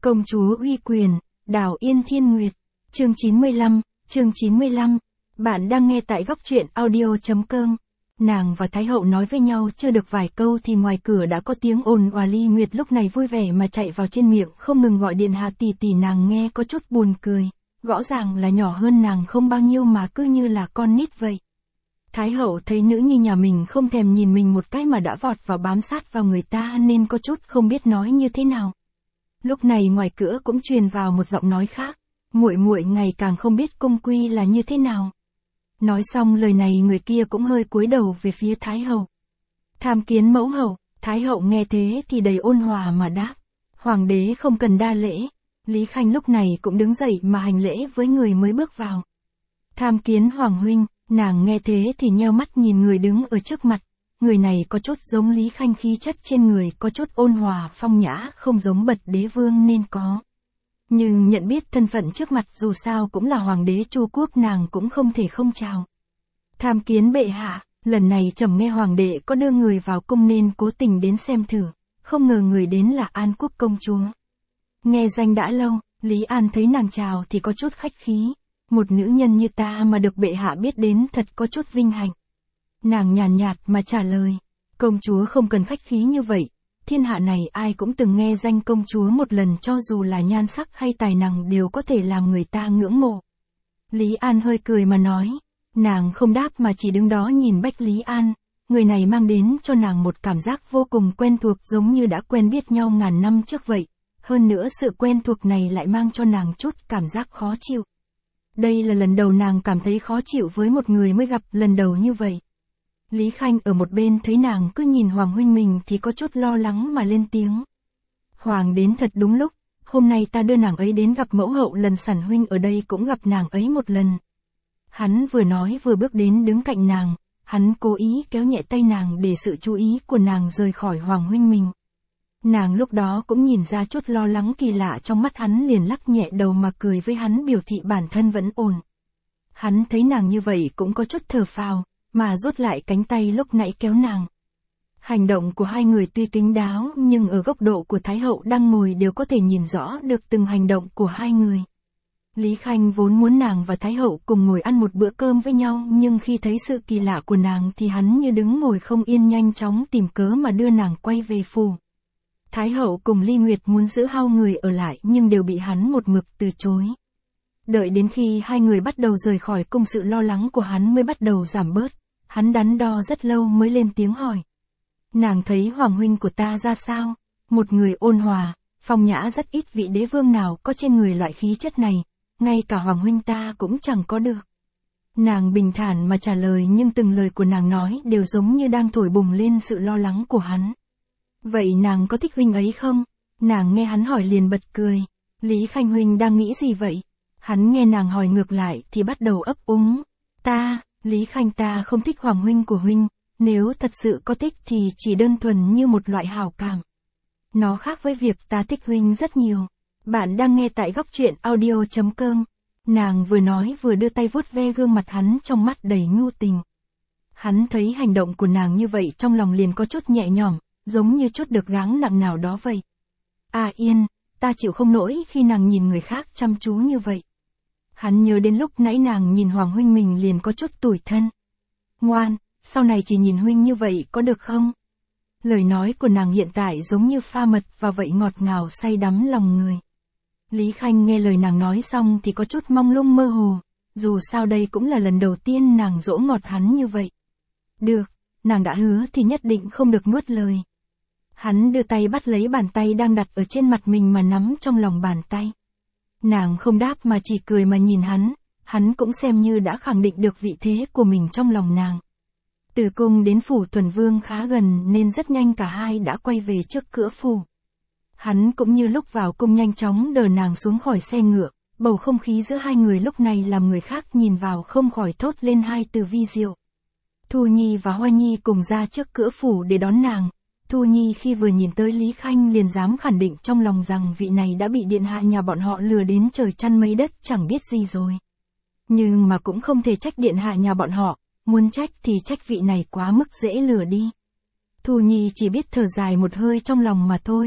Công chúa uy quyền, Đào Yên Thiên Nguyệt, chương 95. Bạn đang nghe tại góc truyện audio.com. Nàng và Thái hậu nói với nhau chưa được vài câu thì ngoài cửa đã có tiếng ồn òa. Ly Nguyệt lúc này vui vẻ mà chạy vào trên miệng không ngừng gọi điện hạ tỷ tỷ. Nàng nghe có chút buồn cười, rõ ràng là nhỏ hơn nàng không bao nhiêu mà cứ như là con nít vậy. Thái hậu thấy nữ nhi nhà mình không thèm nhìn mình một cái mà đã vọt vào bám sát vào người ta nên có chút không biết nói như thế nào. Lúc này ngoài cửa cũng truyền vào một giọng nói khác, muội muội ngày càng không biết cung quy là như thế nào. Nói xong lời này người kia cũng hơi cúi đầu về phía Thái hậu. Tham kiến mẫu hậu. Thái hậu nghe thế thì đầy ôn hòa mà đáp, hoàng đế không cần đa lễ. Lý Khanh lúc này cũng đứng dậy mà hành lễ với người mới bước vào. Tham kiến hoàng huynh. Nàng nghe thế thì nheo mắt nhìn người đứng ở trước mặt. Người này có chút giống Lý Khanh, khí chất trên người có chút ôn hòa phong nhã, không giống bậc đế vương nên có. Nhưng nhận biết thân phận trước mặt dù sao cũng là hoàng đế Chu quốc, nàng cũng không thể không chào. Tham kiến bệ hạ. Lần này trẫm nghe hoàng đệ có đưa người vào cung nên cố tình đến xem thử, không ngờ người đến là An Quốc công chúa. Nghe danh đã lâu. Lý An thấy nàng chào thì có chút khách khí. Một nữ nhân như ta mà được bệ hạ biết đến thật có chút vinh hạnh. Nàng nhàn nhạt mà trả lời, công chúa không cần khách khí như vậy, thiên hạ này ai cũng từng nghe danh công chúa một lần, cho dù là nhan sắc hay tài năng đều có thể làm người ta ngưỡng mộ. Lý An hơi cười mà nói, nàng không đáp mà chỉ đứng đó nhìn Bách Lý An, người này mang đến cho nàng một cảm giác vô cùng quen thuộc, giống như đã quen biết nhau ngàn năm trước vậy, hơn nữa sự quen thuộc này lại mang cho nàng chút cảm giác khó chịu. Đây là lần đầu nàng cảm thấy khó chịu với một người mới gặp lần đầu như vậy. Lý Khanh ở một bên thấy nàng cứ nhìn hoàng huynh mình thì có chút lo lắng mà lên tiếng. Hoàng đến thật đúng lúc, hôm nay ta đưa nàng ấy đến gặp mẫu hậu, lần Sản huynh ở đây cũng gặp nàng ấy một lần. Hắn vừa nói vừa bước đến đứng cạnh nàng, hắn cố ý kéo nhẹ tay nàng để sự chú ý của nàng rời khỏi hoàng huynh mình. Nàng lúc đó cũng nhìn ra chút lo lắng kỳ lạ trong mắt hắn, liền lắc nhẹ đầu mà cười với hắn biểu thị bản thân vẫn ổn. Hắn thấy nàng như vậy cũng có chút thở phào, mà rút lại cánh tay lúc nãy kéo nàng. Hành động của hai người tuy kín đáo nhưng ở góc độ của Thái hậu đang ngồi đều có thể nhìn rõ được từng hành động của hai người. Lý Khanh vốn muốn nàng và Thái hậu cùng ngồi ăn một bữa cơm với nhau, nhưng khi thấy sự kỳ lạ của nàng thì hắn như đứng ngồi không yên, nhanh chóng tìm cớ mà đưa nàng quay về phủ. Thái hậu cùng Ly Nguyệt muốn giữ hai người ở lại nhưng đều bị hắn một mực từ chối. Đợi đến khi hai người bắt đầu rời khỏi cung, sự lo lắng của hắn mới bắt đầu giảm bớt. Hắn đắn đo rất lâu mới lên tiếng hỏi. Nàng thấy hoàng huynh của ta ra sao? Một người ôn hòa, phong nhã, rất ít vị đế vương nào có trên người loại khí chất này, ngay cả hoàng huynh ta cũng chẳng có được. Nàng bình thản mà trả lời, nhưng từng lời của nàng nói đều giống như đang thổi bùng lên sự lo lắng của hắn. Vậy nàng có thích huynh ấy không? Nàng nghe hắn hỏi liền bật cười. Lý Khanh huynh đang nghĩ gì vậy? Hắn nghe nàng hỏi ngược lại thì bắt đầu ấp úng. Lý Khanh ta không thích hoàng huynh của huynh, nếu thật sự có thích thì chỉ đơn thuần như một loại hảo cảm. Nó khác với việc ta thích huynh rất nhiều. Bạn đang nghe tại góc truyện audio.com. Nàng vừa nói vừa đưa tay vuốt ve gương mặt hắn trong mắt đầy nhu tình. Hắn thấy hành động của nàng như vậy trong lòng liền có chút nhẹ nhõm, giống như chút được gắng nặng nào đó vậy. Yên, ta chịu không nổi khi nàng nhìn người khác chăm chú như vậy. Hắn nhớ đến lúc nãy nàng nhìn hoàng huynh mình liền có chút tủi thân. Ngoan, sau này chỉ nhìn huynh như vậy có được không? Lời nói của nàng hiện tại giống như pha mật và vậy, ngọt ngào say đắm lòng người. Lý Khanh nghe lời nàng nói xong thì có chút mông lung mơ hồ, dù sao đây cũng là lần đầu tiên nàng dỗ ngọt hắn như vậy. Được, nàng đã hứa thì nhất định không được nuốt lời. Hắn đưa tay bắt lấy bàn tay đang đặt ở trên mặt mình mà nắm trong lòng bàn tay. Nàng không đáp mà chỉ cười mà nhìn hắn cũng xem như đã khẳng định được vị thế của mình trong lòng nàng. Từ cung đến phủ Thuần Vương khá gần nên rất nhanh cả hai đã quay về trước cửa phủ. Hắn cũng như lúc vào cung nhanh chóng đỡ nàng xuống khỏi xe ngựa, bầu không khí giữa hai người lúc này làm người khác nhìn vào không khỏi thốt lên hai từ vi diệu. Thu Nhi và Hoa Nhi cùng ra trước cửa phủ để đón nàng. Thu Nhi khi vừa nhìn tới Lý Khanh liền dám khẳng định trong lòng rằng vị này đã bị điện hạ nhà bọn họ lừa đến trời chăn mây đất chẳng biết gì rồi. Nhưng mà cũng không thể trách điện hạ nhà bọn họ, muốn trách thì trách vị này quá mức dễ lừa đi. Thu Nhi chỉ biết thở dài một hơi trong lòng mà thôi.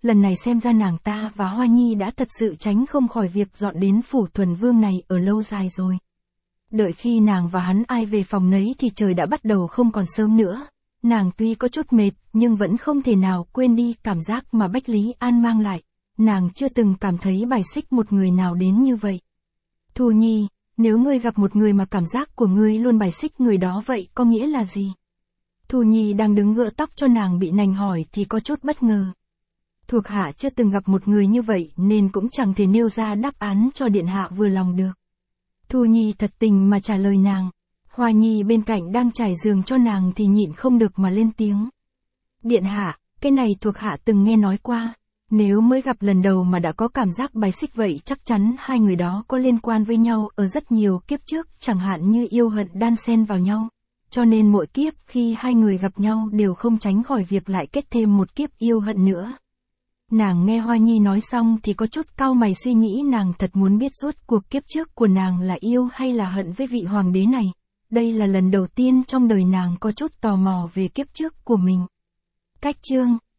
lần này xem ra nàng ta và Hoa Nhi đã thật sự tránh không khỏi việc dọn đến phủ Thuần Vương này ở lâu dài rồi. Đợi khi nàng và hắn ai về phòng nấy thì trời đã bắt đầu không còn sớm nữa. Nàng tuy có chút mệt, nhưng vẫn không thể nào quên đi cảm giác mà Bách Lý An mang lại. Nàng chưa từng cảm thấy bài xích một người nào đến như vậy. Thu Nhi, nếu ngươi gặp một người mà cảm giác của ngươi luôn bài xích người đó vậy có nghĩa là gì? Thu Nhi đang đứng gỡ tóc cho nàng bị nành hỏi thì có chút bất ngờ. Thuộc hạ chưa từng gặp một người như vậy nên cũng chẳng thể nêu ra đáp án cho điện hạ vừa lòng được. Thu Nhi thật tình mà trả lời nàng. Hoa Nhi bên cạnh đang trải giường cho nàng thì nhịn không được mà lên tiếng. Điện hạ, cái này thuộc hạ từng nghe nói qua. Nếu mới gặp lần đầu mà đã có cảm giác bài xích vậy chắc chắn hai người đó có liên quan với nhau ở rất nhiều kiếp trước, chẳng hạn như yêu hận đan xen vào nhau. Cho nên mỗi kiếp khi hai người gặp nhau đều không tránh khỏi việc lại kết thêm một kiếp yêu hận nữa. Nàng nghe Hoa Nhi nói xong thì có chút cau mày suy nghĩ, nàng thật muốn biết rốt cuộc kiếp trước của nàng là yêu hay là hận với vị hoàng đế này. Đây là lần đầu tiên trong đời nàng có chút tò mò về kiếp trước của mình. Cách chương